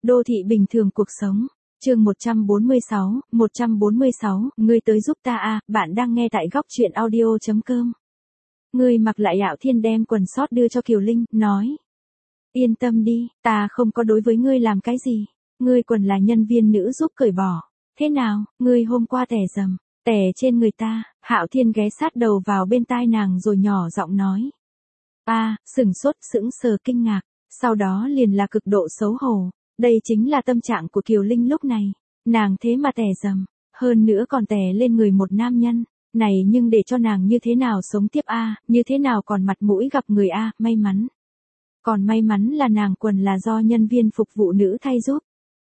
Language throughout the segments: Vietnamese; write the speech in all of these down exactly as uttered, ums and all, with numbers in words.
Đô thị bình thường cuộc sống. Chương một trăm bốn mươi sáu, một trăm bốn mươi sáu, ngươi tới giúp ta a, bạn đang nghe tại góc truyện audio chấm com. Ngươi mặc lại Hạo Thiên đem quần sót đưa cho Kiều Linh, nói: "Yên tâm đi, ta không có đối với ngươi làm cái gì. Ngươi quần là nhân viên nữ giúp cởi bỏ. Thế nào, ngươi hôm qua tè dầm, tè trên người ta." Hạo Thiên ghé sát đầu vào bên tai nàng rồi nhỏ giọng nói. A, sửng sốt, sững sờ kinh ngạc, sau đó liền là cực độ xấu hổ. Đây chính là tâm trạng của Kiều Linh lúc này, nàng thế mà tè dầm, hơn nữa còn tè lên người một nam nhân, này nhưng để cho nàng như thế nào sống tiếp a, như thế nào còn mặt mũi gặp người a, may mắn. Còn may mắn là nàng quần là do nhân viên phục vụ nữ thay giúp.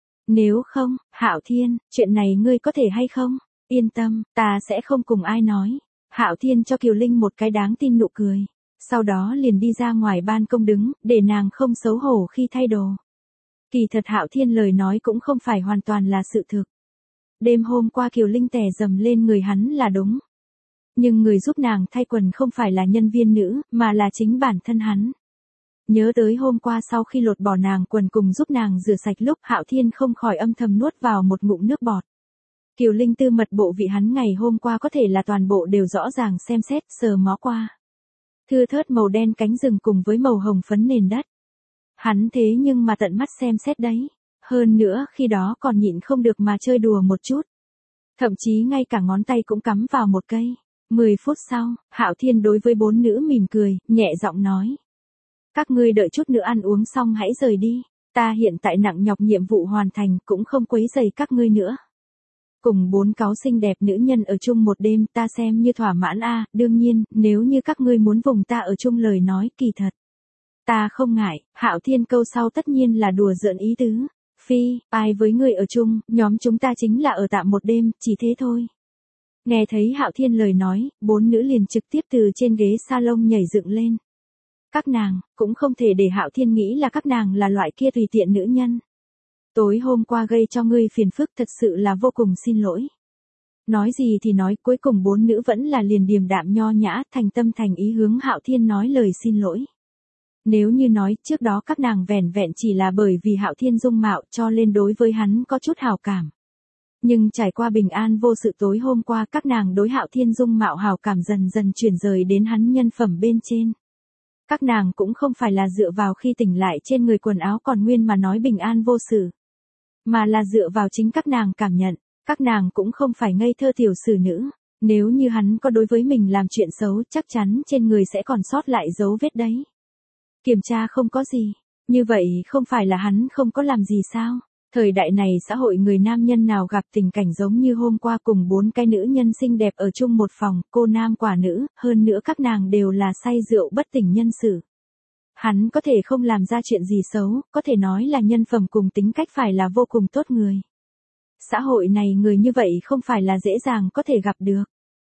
Nếu không, Hạo Thiên, chuyện này ngươi có thể hay không? Yên tâm, ta sẽ không cùng ai nói. Hạo Thiên cho Kiều Linh một cái đáng tin nụ cười, sau đó liền đi ra ngoài ban công đứng, để nàng không xấu hổ khi thay đồ. Kỳ thật Hạo Thiên lời nói cũng không phải hoàn toàn là sự thực. Đêm hôm qua Kiều Linh tè dầm lên người hắn là đúng. Nhưng người giúp nàng thay quần không phải là nhân viên nữ, mà là chính bản thân hắn. Nhớ tới hôm qua sau khi lột bỏ nàng quần cùng giúp nàng rửa sạch lúc, Hạo Thiên không khỏi âm thầm nuốt vào một ngụm nước bọt. Kiều Linh tư mật bộ vị hắn ngày hôm qua có thể là toàn bộ đều rõ ràng xem xét, sờ mó qua. Thưa thớt màu đen cánh rừng cùng với màu hồng phấn nền đất. Hắn thế nhưng mà tận mắt xem xét đấy. Hơn nữa khi đó còn nhịn không được mà chơi đùa một chút. Thậm chí ngay cả ngón tay cũng cắm vào một cây. Mười phút sau, Hạo Thiên đối với bốn nữ mỉm cười, nhẹ giọng nói: "Các ngươi đợi chút nữa ăn uống xong hãy rời đi. Ta hiện tại nặng nhọc nhiệm vụ hoàn thành, cũng không quấy rầy các ngươi nữa." Cùng bốn cáu xinh đẹp nữ nhân ở chung một đêm ta xem như thỏa mãn a, đương nhiên, nếu như các ngươi muốn vùng ta ở chung lời nói kỳ thật. Ta không ngại. Hạo Thiên câu sau tất nhiên là đùa giỡn ý tứ. Phi, ai với người ở chung, nhóm chúng ta chính là ở tạm một đêm, chỉ thế thôi. Nghe thấy Hạo Thiên lời nói, bốn nữ liền trực tiếp từ trên ghế salon nhảy dựng lên. Các nàng, cũng không thể để Hạo Thiên nghĩ là các nàng là loại kia tùy tiện nữ nhân. Tối hôm qua gây cho ngươi phiền phức thật sự là vô cùng xin lỗi. Nói gì thì nói, cuối cùng bốn nữ vẫn là liền điềm đạm nho nhã, thành tâm thành ý hướng Hạo Thiên nói lời xin lỗi. Nếu như nói trước đó các nàng vẻn vẹn chỉ là bởi vì Hạo Thiên dung mạo cho nên đối với hắn có chút hào cảm. Nhưng trải qua bình an vô sự tối hôm qua, các nàng đối Hạo Thiên dung mạo hào cảm dần dần chuyển rời đến hắn nhân phẩm bên trên. Các nàng cũng không phải là dựa vào khi tỉnh lại trên người quần áo còn nguyên mà nói bình an vô sự, mà là dựa vào chính các nàng cảm nhận. Các nàng cũng không phải ngây thơ tiểu sử nữ. Nếu như hắn có đối với mình làm chuyện xấu, chắc chắn trên người sẽ còn sót lại dấu vết đấy. Kiểm tra không có gì, như vậy không phải là hắn không có làm gì sao? Thời đại này xã hội người nam nhân nào gặp tình cảnh giống như hôm qua cùng bốn cái nữ nhân xinh đẹp ở chung một phòng, cô nam quả nữ, hơn nữa các nàng đều là say rượu bất tỉnh nhân sự. Hắn có thể không làm ra chuyện gì xấu, có thể nói là nhân phẩm cùng tính cách phải là vô cùng tốt người. Xã hội này người như vậy không phải là dễ dàng có thể gặp được.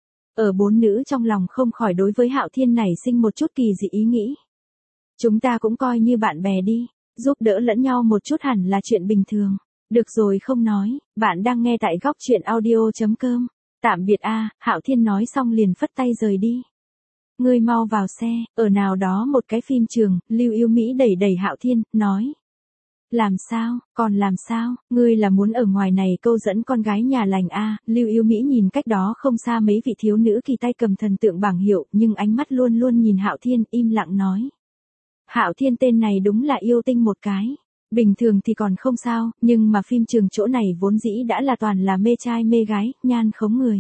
Ở bốn nữ trong lòng không khỏi đối với Hạo Thiên này sinh một chút kỳ dị ý nghĩ. Chúng ta cũng coi như bạn bè đi, giúp đỡ lẫn nhau một chút hẳn là chuyện bình thường. Được rồi không nói, bạn đang nghe tại góc truyện audio chấm com. Tạm biệt a, Hạo Thiên nói xong liền phất tay rời đi. Ngươi mau vào xe, ở nào đó một cái phim trường, Lưu Yêu Mỹ đẩy đẩy Hạo Thiên, nói. Làm sao, còn làm sao, ngươi là muốn ở ngoài này câu dẫn con gái nhà lành a? Lưu Yêu Mỹ nhìn cách đó không xa mấy vị thiếu nữ kỳ tay cầm thần tượng bảng hiệu, nhưng ánh mắt luôn luôn nhìn Hạo Thiên, im lặng nói. Hạo Thiên tên này đúng là yêu tinh một cái. Bình thường thì còn không sao, nhưng mà phim trường chỗ này vốn dĩ đã là toàn là mê trai mê gái, nhan khống người.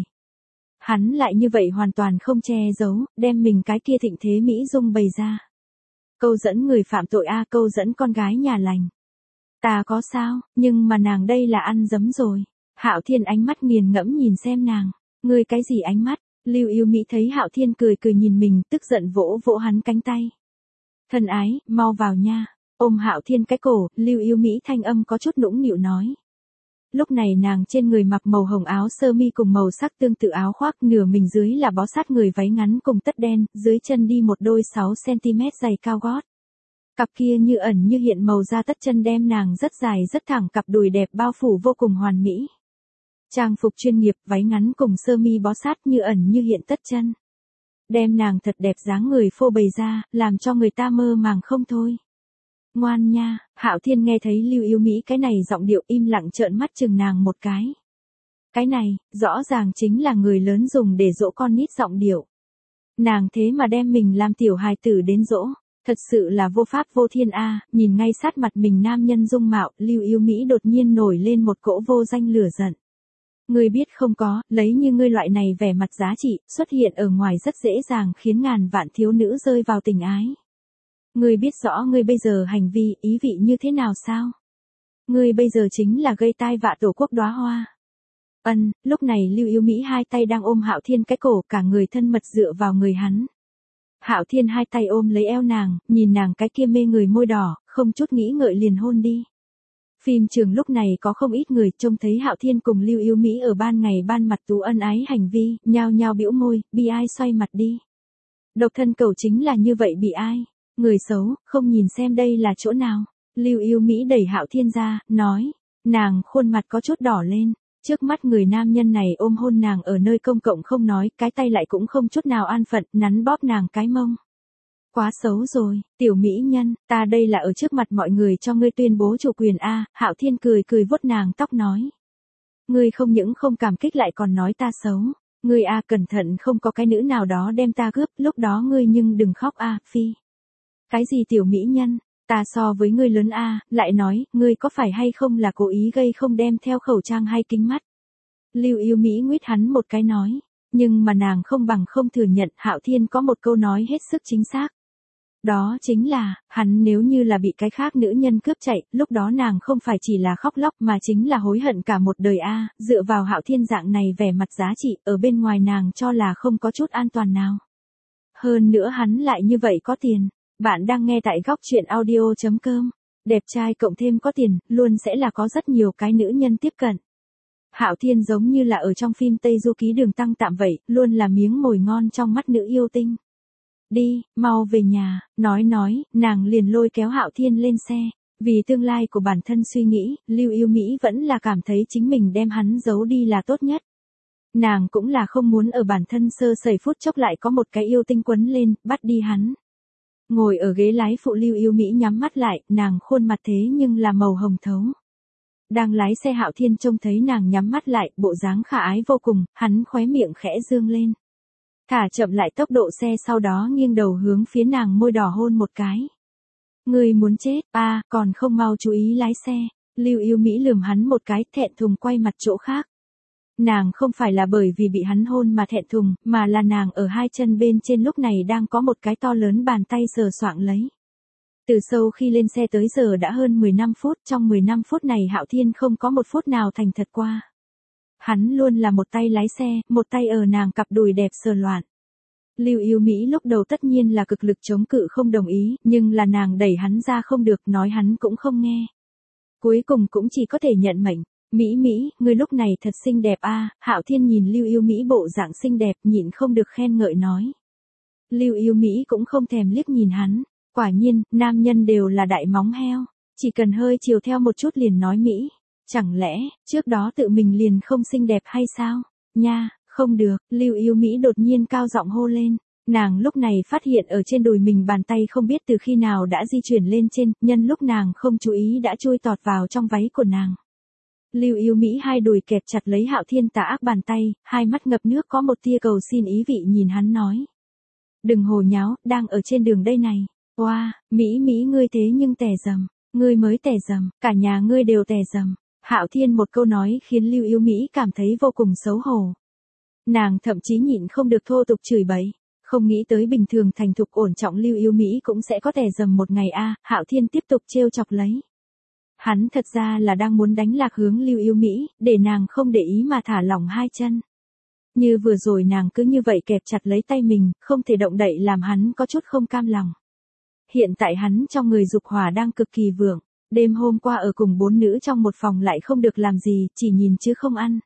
Hắn lại như vậy hoàn toàn không che giấu, đem mình cái kia thịnh thế Mỹ dung bày ra. Câu dẫn người phạm tội a, câu dẫn con gái nhà lành. Ta có sao, nhưng mà nàng đây là ăn dấm rồi. Hạo Thiên ánh mắt nghiền ngẫm nhìn xem nàng. Ngươi cái gì ánh mắt? Lưu Yêu Mỹ thấy Hạo Thiên cười cười nhìn mình, tức giận vỗ vỗ hắn cánh tay. Thân ái, mau vào nha. Ôm Hạo Thiên cái cổ, Lưu Yêu Mỹ thanh âm có chút nũng nịu nói. Lúc này nàng trên người mặc màu hồng áo sơ mi cùng màu sắc tương tự áo khoác, nửa mình dưới là bó sát người váy ngắn cùng tất đen, dưới chân đi một đôi sáu xăng ti mét giày cao gót. Cặp kia như ẩn như hiện màu da tất chân đem nàng rất dài rất thẳng, cặp đùi đẹp bao phủ vô cùng hoàn mỹ. Trang phục chuyên nghiệp, váy ngắn cùng sơ mi bó sát như ẩn như hiện tất chân. Đem nàng thật đẹp dáng người phô bày ra, làm cho người ta mơ màng không thôi. Ngoan nha, Hạo Thiên nghe thấy Lưu Yêu Mỹ cái này giọng điệu im lặng trợn mắt chừng nàng một cái. Cái này, rõ ràng chính là người lớn dùng để dỗ con nít giọng điệu. Nàng thế mà đem mình làm tiểu hài tử đến dỗ, thật sự là vô pháp vô thiên a. À. Nhìn ngay sát mặt mình nam nhân dung mạo, Lưu Yêu Mỹ đột nhiên nổi lên một cỗ vô danh lửa giận. Ngươi biết không có, lấy như ngươi loại này vẻ mặt giá trị, xuất hiện ở ngoài rất dễ dàng khiến ngàn vạn thiếu nữ rơi vào tình ái. Ngươi biết rõ ngươi bây giờ hành vi, ý vị như thế nào sao? Ngươi bây giờ chính là gây tai vạ tổ quốc đóa hoa. Ân, lúc này Lưu Yêu Mỹ hai tay đang ôm Hạo Thiên cái cổ, cả người thân mật dựa vào người hắn. Hạo Thiên hai tay ôm lấy eo nàng, nhìn nàng cái kia mê người môi đỏ, không chút nghĩ ngợi liền hôn đi. Phim trường lúc này có không ít người trông thấy Hạo Thiên cùng Lưu Yêu Mỹ ở ban ngày ban mặt tú ân ái hành vi, nhao nhao bĩu môi, bi ai xoay mặt đi. Độc thân cầu chính là như vậy bị ai? Người xấu, không nhìn xem đây là chỗ nào. Lưu Yêu Mỹ đẩy Hạo Thiên ra, nói. Nàng khuôn mặt có chút đỏ lên. Trước mắt người nam nhân này ôm hôn nàng ở nơi công cộng không nói, cái tay lại cũng không chút nào an phận, nắn bóp nàng cái mông. Quá xấu rồi, tiểu mỹ nhân, ta đây là ở trước mặt mọi người cho ngươi tuyên bố chủ quyền a. Hạo Thiên cười cười vuốt nàng tóc nói. Ngươi không những không cảm kích lại còn nói ta xấu. Ngươi a cẩn thận không có cái nữ nào đó đem ta cướp, lúc đó ngươi nhưng đừng khóc a, phi. Cái gì tiểu mỹ nhân, ta so với ngươi lớn a, lại nói, ngươi có phải hay không là cố ý gây không đem theo khẩu trang hay kính mắt. Lưu Yêu Mỹ nguyết hắn một cái nói, nhưng mà nàng không bằng không thừa nhận. Hạo Thiên có một câu nói hết sức chính xác. Đó chính là, hắn nếu như là bị cái khác nữ nhân cướp chạy, lúc đó nàng không phải chỉ là khóc lóc mà chính là hối hận cả một đời a. Dựa vào Hạo Thiên dạng này vẻ mặt giá trị, ở bên ngoài nàng cho là không có chút an toàn nào. Hơn nữa hắn lại như vậy có tiền. Bạn đang nghe tại góc truyện audio chấm com. Đẹp trai cộng thêm có tiền, luôn sẽ là có rất nhiều cái nữ nhân tiếp cận. Hạo Thiên giống như là ở trong phim Tây Du Ký Đường Tăng Tạm vậy, luôn là miếng mồi ngon trong mắt nữ yêu tinh. Đi, mau về nhà, nói nói, nàng liền lôi kéo Hạo Thiên lên xe. Vì tương lai của bản thân suy nghĩ, Lưu Yêu Mỹ vẫn là cảm thấy chính mình đem hắn giấu đi là tốt nhất. Nàng cũng là không muốn ở bản thân sơ sẩy phút chốc lại có một cái yêu tinh quấn lên, bắt đi hắn. Ngồi ở ghế lái phụ Lưu Yêu Mỹ nhắm mắt lại, nàng khuôn mặt thế nhưng là màu hồng thấu. Đang lái xe Hạo Thiên trông thấy nàng nhắm mắt lại, bộ dáng khả ái vô cùng, hắn khóe miệng khẽ dương lên. Thả chậm lại tốc độ xe sau đó nghiêng đầu hướng phía nàng môi đỏ hôn một cái. Người muốn chết, à, còn không mau chú ý lái xe. Lưu Yêu Mỹ lườm hắn một cái, thẹn thùng quay mặt chỗ khác. Nàng không phải là bởi vì bị hắn hôn mà thẹn thùng, mà là nàng ở hai chân bên trên lúc này đang có một cái to lớn bàn tay sờ soạng lấy. Từ sau khi lên xe tới giờ đã hơn mười lăm phút, trong mười lăm phút này Hạo Thiên không có một phút nào thành thật qua. Hắn luôn là một tay lái xe, một tay ở nàng cặp đùi đẹp sờ loạn. Lưu Yêu Mỹ lúc đầu tất nhiên là cực lực chống cự không đồng ý, nhưng là nàng đẩy hắn ra không được, nói hắn cũng không nghe. Cuối cùng cũng chỉ có thể nhận mệnh. Mỹ Mỹ, ngươi lúc này thật xinh đẹp a. Hạo Thiên nhìn Lưu Yêu Mỹ bộ dạng xinh đẹp, nhịn không được khen ngợi nói. Lưu Yêu Mỹ cũng không thèm liếc nhìn hắn. Quả nhiên, nam nhân đều là đại móng heo. Chỉ cần hơi chiều theo một chút liền nói Mỹ. Chẳng lẽ, trước đó tự mình liền không xinh đẹp hay sao? Nha, không được, Lưu Yêu Mỹ đột nhiên cao giọng hô lên. Nàng lúc này phát hiện ở trên đùi mình bàn tay không biết từ khi nào đã di chuyển lên trên, nhân lúc nàng không chú ý đã chui tọt vào trong váy của nàng. Lưu Yêu Mỹ hai đùi kẹp chặt lấy Hạo Thiên tà ác bàn tay, hai mắt ngập nước có một tia cầu xin ý vị nhìn hắn nói. Đừng hồ nháo, đang ở trên đường đây này. Oa, wow, Mỹ Mỹ ngươi thế nhưng tè dầm, ngươi mới tè dầm, cả nhà ngươi đều tè dầm. Hạo Thiên một câu nói khiến Lưu Yêu Mỹ cảm thấy vô cùng xấu hổ. Nàng thậm chí nhịn không được thô tục chửi bậy, không nghĩ tới bình thường thành thục ổn trọng Lưu Yêu Mỹ cũng sẽ có tè dầm một ngày a. Hạo Thiên tiếp tục trêu chọc lấy. Hắn thật ra là đang muốn đánh lạc hướng Lưu Yêu Mỹ, để nàng không để ý mà thả lỏng hai chân. Như vừa rồi nàng cứ như vậy kẹp chặt lấy tay mình, không thể động đậy làm hắn có chút không cam lòng. Hiện tại hắn trong người dục hỏa đang cực kỳ vượng, đêm hôm qua ở cùng bốn nữ trong một phòng lại không được làm gì, chỉ nhìn chứ không ăn.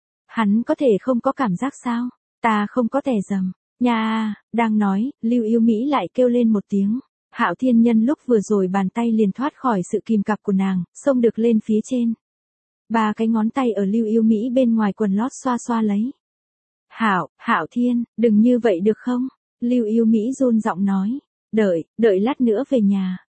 Hắn có thể không có cảm giác sao? Ta không có tè dầm. Nha, đang nói, Lưu Yêu Mỹ lại kêu lên một tiếng. Hạo Thiên nhân lúc vừa rồi bàn tay liền thoát khỏi sự kìm cặp của nàng, xông được lên phía trên. Ba cái ngón tay ở Lưu Yêu Mỹ bên ngoài quần lót xoa xoa lấy. Hạo, Hạo Thiên, đừng như vậy được không? Lưu Yêu Mỹ run giọng nói. Đợi, đợi lát nữa về nhà.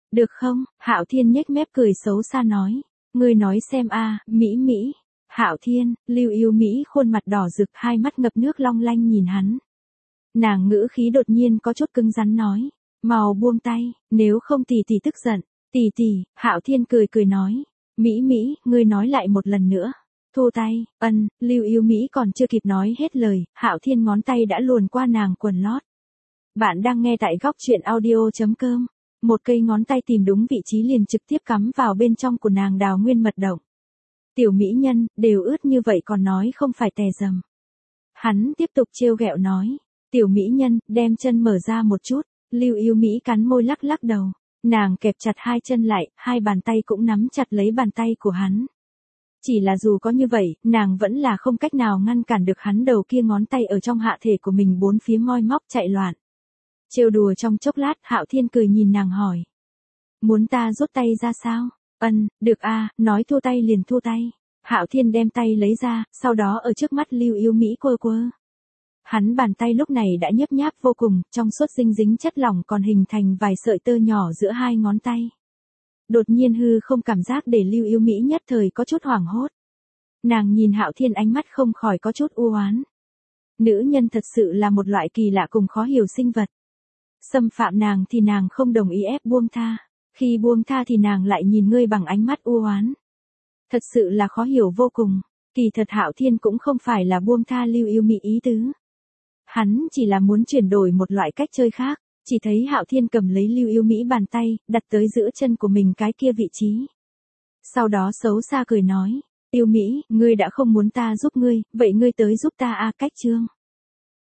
Được không? Hạo Thiên nhếch mép cười xấu xa nói. Ngươi nói xem a, Mỹ Mỹ. Hạo Thiên, Lưu Yêu Mỹ khuôn mặt đỏ rực, hai mắt ngập nước long lanh nhìn hắn. Nàng ngữ khí đột nhiên có chút cứng rắn nói. Mau buông tay, nếu không tỷ tỷ tức giận. Tỷ tỷ, Hạo Thiên cười cười nói. Mỹ Mỹ, ngươi nói lại một lần nữa. Thu tay, ân, Lưu Yêu Mỹ còn chưa kịp nói hết lời, Hạo Thiên ngón tay đã luồn qua nàng quần lót. Bạn đang nghe tại góc truyện audio.com. Một cây ngón tay tìm đúng vị trí liền trực tiếp cắm vào bên trong của nàng đào nguyên mật động. Tiểu mỹ nhân, đều ướt như vậy còn nói không phải tè dầm. Hắn tiếp tục trêu ghẹo nói. Tiểu mỹ nhân, đem chân mở ra một chút. Lưu Yêu Mỹ cắn môi lắc lắc đầu. Nàng kẹp chặt hai chân lại, hai bàn tay cũng nắm chặt lấy bàn tay của hắn. Chỉ là dù có như vậy, nàng vẫn là không cách nào ngăn cản được hắn đầu kia ngón tay ở trong hạ thể của mình bốn phía moi móc chạy loạn. Trêu đùa trong chốc lát, Hạo Thiên cười nhìn nàng hỏi. Muốn ta rút tay ra sao? Ân, được a, nói thua tay liền thua tay. Hạo Thiên đem tay lấy ra, sau đó ở trước mắt Lưu Yêu Mỹ quơ quơ. Hắn bàn tay lúc này đã nhấp nháp vô cùng, trong suốt dinh dính chất lỏng còn hình thành vài sợi tơ nhỏ giữa hai ngón tay. Đột nhiên hư không cảm giác để Lưu Yêu Mỹ nhất thời có chút hoảng hốt. Nàng nhìn Hạo Thiên ánh mắt không khỏi có chút u oán. Nữ nhân thật sự là một loại kỳ lạ cùng khó hiểu sinh vật. Xâm phạm nàng thì nàng không đồng ý ép buông tha, khi buông tha thì nàng lại nhìn ngươi bằng ánh mắt u oán. Thật sự là khó hiểu vô cùng. Kỳ thật Hạo Thiên cũng không phải là buông tha Lưu Yêu Mỹ ý tứ. Hắn chỉ là muốn chuyển đổi một loại cách chơi khác. Chỉ thấy Hạo Thiên cầm lấy Lưu Yêu Mỹ bàn tay, đặt tới giữa chân của mình cái kia vị trí. Sau đó xấu xa cười nói. Yêu Mỹ, ngươi đã không muốn ta giúp ngươi, vậy ngươi tới giúp ta a, cách chương.